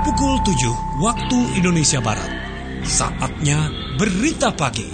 pukul 7 waktu Indonesia Barat. Saatnya Berita Pagi.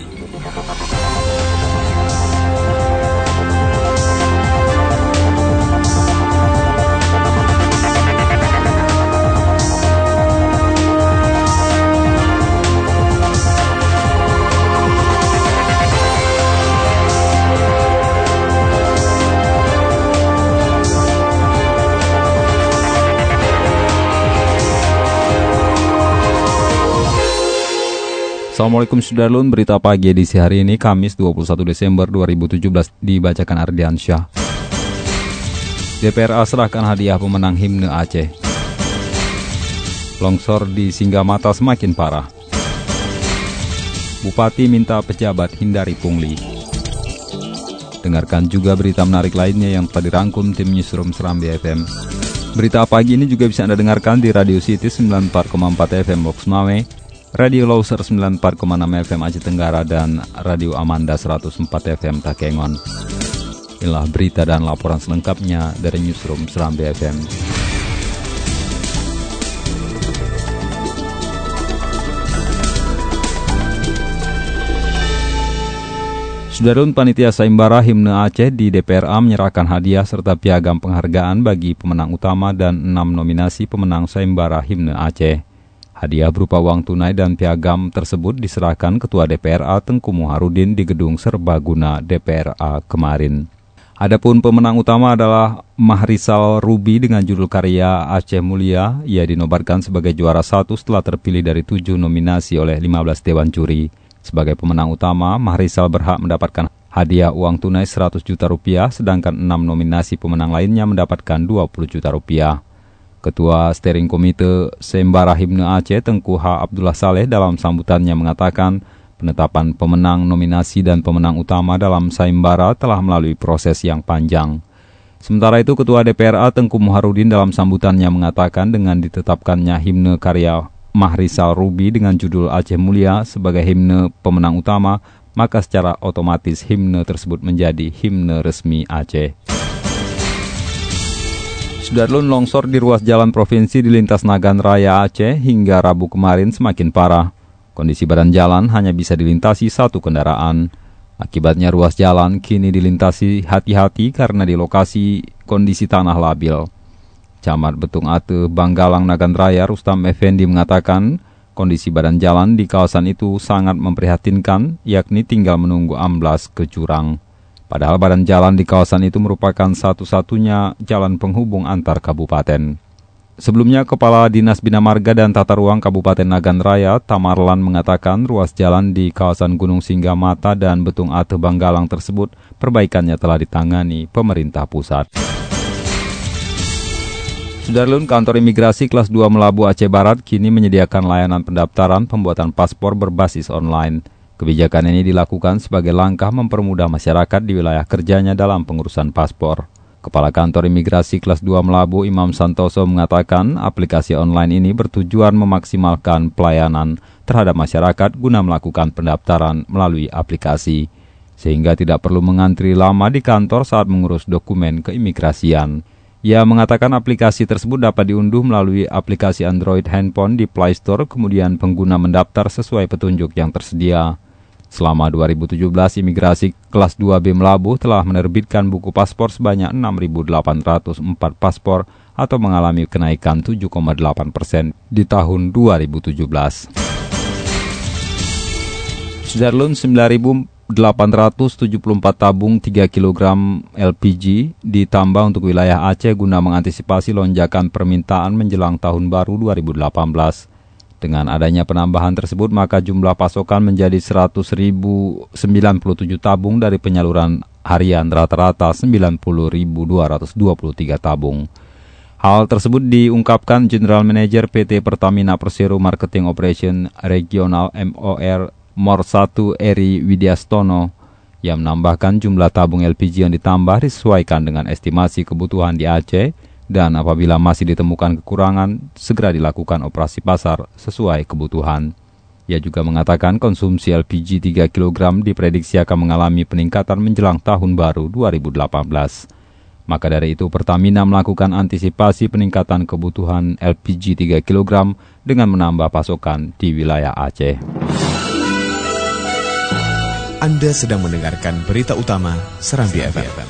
Assalamualaikum Sudarlun, berita pagi edisi hari ini Kamis 21 Desember 2017 dibacakan Ardiansyah. DPRA serahkan hadiah pemenang himne Aceh. Longsor di Singgamata semakin parah. Bupati minta pejabat hindari pungli. Dengarkan juga berita menarik lainnya yang telah dirangkum tim Newsroom Serambi FM. Berita pagi ini juga bisa Anda dengarkan di Radio City 94,4 FM Box Mame, Radio Loser 94,6 FM Aceh Tenggara, dan Radio Amanda 104 FM Takengon. Inilah berita dan laporan selengkapnya dari Newsroom Serambi FM. Sudarun, panitia sayembara himne Aceh di DPRA menyerahkan hadiah serta piagam penghargaan bagi pemenang utama dan 6 nominasi pemenang sayembara himne Aceh. Hadiah berupa uang tunai dan piagam tersebut diserahkan Ketua DPRA Tengku Muharudin di Gedung Serbaguna DPRA kemarin. Adapun pemenang utama adalah Mahrisal Ruby dengan judul karya Aceh Mulia. Ia dinobatkan sebagai juara 1 setelah terpilih dari 7 nominasi oleh 15 Dewan Juri. Sebagai pemenang utama, Mahrisal berhak mendapatkan hadiah uang tunai 100 juta rupiah, sedangkan 6 nominasi pemenang lainnya mendapatkan 20 juta rupiah. Ketua Steering Komite Sayembara Himne Aceh Tengku H. Abdullah Saleh dalam sambutannya mengatakan penetapan pemenang nominasi dan pemenang utama dalam sayembara telah melalui proses yang panjang. Sementara itu Ketua DPRA Tengku Muharudin dalam sambutannya mengatakan dengan ditetapkannya himne karya Mahrisal Ruby dengan judul Aceh Mulia sebagai himne pemenang utama, maka secara otomatis himne tersebut menjadi himne resmi Aceh. Sudarlun, longsor di ruas jalan provinsi di lintas Nagan Raya Aceh hingga Rabu kemarin semakin parah. Kondisi badan jalan hanya bisa dilintasi satu kendaraan. Akibatnya ruas jalan kini dilintasi hati-hati karena di lokasi kondisi tanah labil. Camat Betung Ate, Banggalang, Nagan Raya, Rustam Effendi mengatakan kondisi badan jalan di kawasan itu sangat memprihatinkan, yakni tinggal menunggu amblas ke jurang. Padahal badan jalan di kawasan itu merupakan satu-satunya jalan penghubung antar kabupaten. Sebelumnya, Kepala Dinas Bina Marga dan Tata Ruang Kabupaten Nagan Raya, Tamarlan, mengatakan ruas jalan di kawasan Gunung Singgamata dan Betung Ate Banggalang tersebut perbaikannya telah ditangani pemerintah pusat. Sudarlun, kantor imigrasi kelas 2 Melabu Aceh Barat kini menyediakan layanan pendaftaran pembuatan paspor berbasis online. Kebijakan ini dilakukan sebagai langkah mempermudah masyarakat di wilayah kerjanya dalam pengurusan paspor. Kepala Kantor Imigrasi Kelas 2 Melabu, Imam Santoso, mengatakan aplikasi online ini bertujuan memaksimalkan pelayanan terhadap masyarakat guna melakukan pendaftaran melalui aplikasi, sehingga tidak perlu mengantri lama di kantor saat mengurus dokumen keimigrasian. Ia mengatakan aplikasi tersebut dapat diunduh melalui aplikasi Android handphone di Play Store, kemudian pengguna mendaftar sesuai petunjuk yang tersedia. Selama 2017, imigrasi kelas 2B Melabu telah menerbitkan buku paspor sebanyak 6.804 paspor atau mengalami kenaikan 7,8% di tahun 2017. Sudarlun, 9.874 tabung 3 kg LPG ditambah untuk wilayah Aceh guna mengantisipasi lonjakan permintaan menjelang tahun baru 2018. Dengan adanya penambahan tersebut, maka jumlah pasokan menjadi 100.097 tabung dari penyaluran harian rata-rata 90.223 tabung. Hal tersebut diungkapkan General Manager PT Pertamina Persero Marketing Operation Regional MOR Mor 1 Eri Widyastono yang menambahkan jumlah tabung LPG yang ditambah disesuaikan dengan estimasi kebutuhan di Aceh, dan apabila masih ditemukan kekurangan, segera dilakukan operasi pasar sesuai kebutuhan. Ia juga mengatakan konsumsi LPG 3 kg diprediksi akan mengalami peningkatan menjelang tahun baru 2018. Maka dari itu Pertamina melakukan antisipasi peningkatan kebutuhan LPG 3 kg dengan menambah pasokan di wilayah Aceh. Anda sedang mendengarkan berita utama Serambi FM.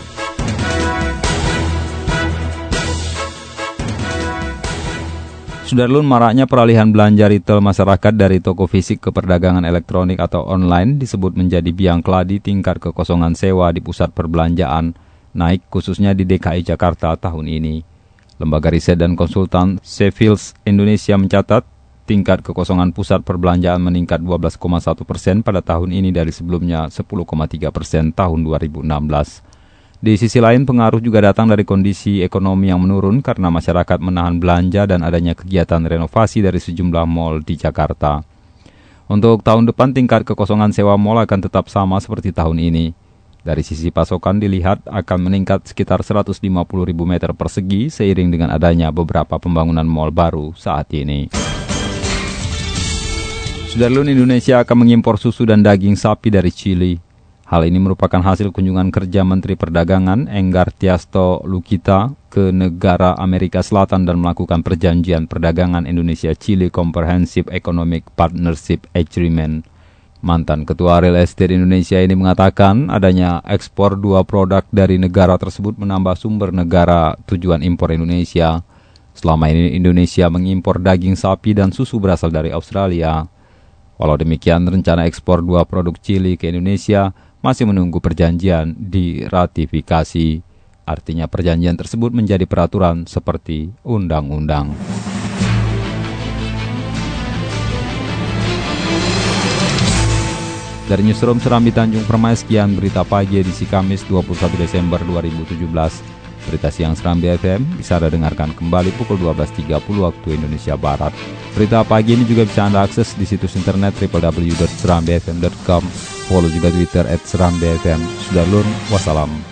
Sudarlun, maraknya peralihan belanja retail masyarakat dari toko fisik ke perdagangan elektronik atau online disebut menjadi biang keladi tingkat kekosongan sewa di pusat perbelanjaan naik khususnya di DKI Jakarta tahun ini. Lembaga riset dan konsultan Savills Indonesia mencatat tingkat kekosongan pusat perbelanjaan meningkat 12,1% pada tahun ini dari sebelumnya 10,3% tahun 2016. Di sisi lain, pengaruh juga datang dari kondisi ekonomi yang menurun karena masyarakat menahan belanja dan adanya kegiatan renovasi dari sejumlah mal di Jakarta. Untuk tahun depan, tingkat kekosongan sewa mal akan tetap sama seperti tahun ini. Dari sisi pasokan dilihat akan meningkat sekitar 150.000 meter persegi seiring dengan adanya beberapa pembangunan mal baru saat ini. Sudarlun, Indonesia akan mengimpor susu dan daging sapi dari Chili. Hal ini merupakan hasil kunjungan kerja Menteri Perdagangan Enggar Tiasto Lukita ke negara Amerika Selatan dan melakukan perjanjian perdagangan Indonesia-Chili Comprehensive Economic Partnership Agreement. Mantan Ketua Real Estate Indonesia ini mengatakan adanya ekspor dua produk dari negara tersebut menambah sumber negara tujuan impor Indonesia. Selama ini Indonesia mengimpor daging sapi dan susu berasal dari Australia. Walau demikian, rencana ekspor dua produk Chili ke Indonesia masih menunggu perjanjian diratifikasi. Artinya perjanjian tersebut menjadi peraturan seperti undang-undang. Dari Newsroom Serambi Tanjung Permai, sekian berita pagi edisi Kamis 21 Desember 2017. Berita siang Serambi FM bisa Anda dengarkan kembali pukul 12.30 waktu Indonesia Barat. Berita pagi ini juga bisa Anda akses di situs internet www.serambifm.com. Follow juga Twitter @serambifm. Sudarlun, wassalam.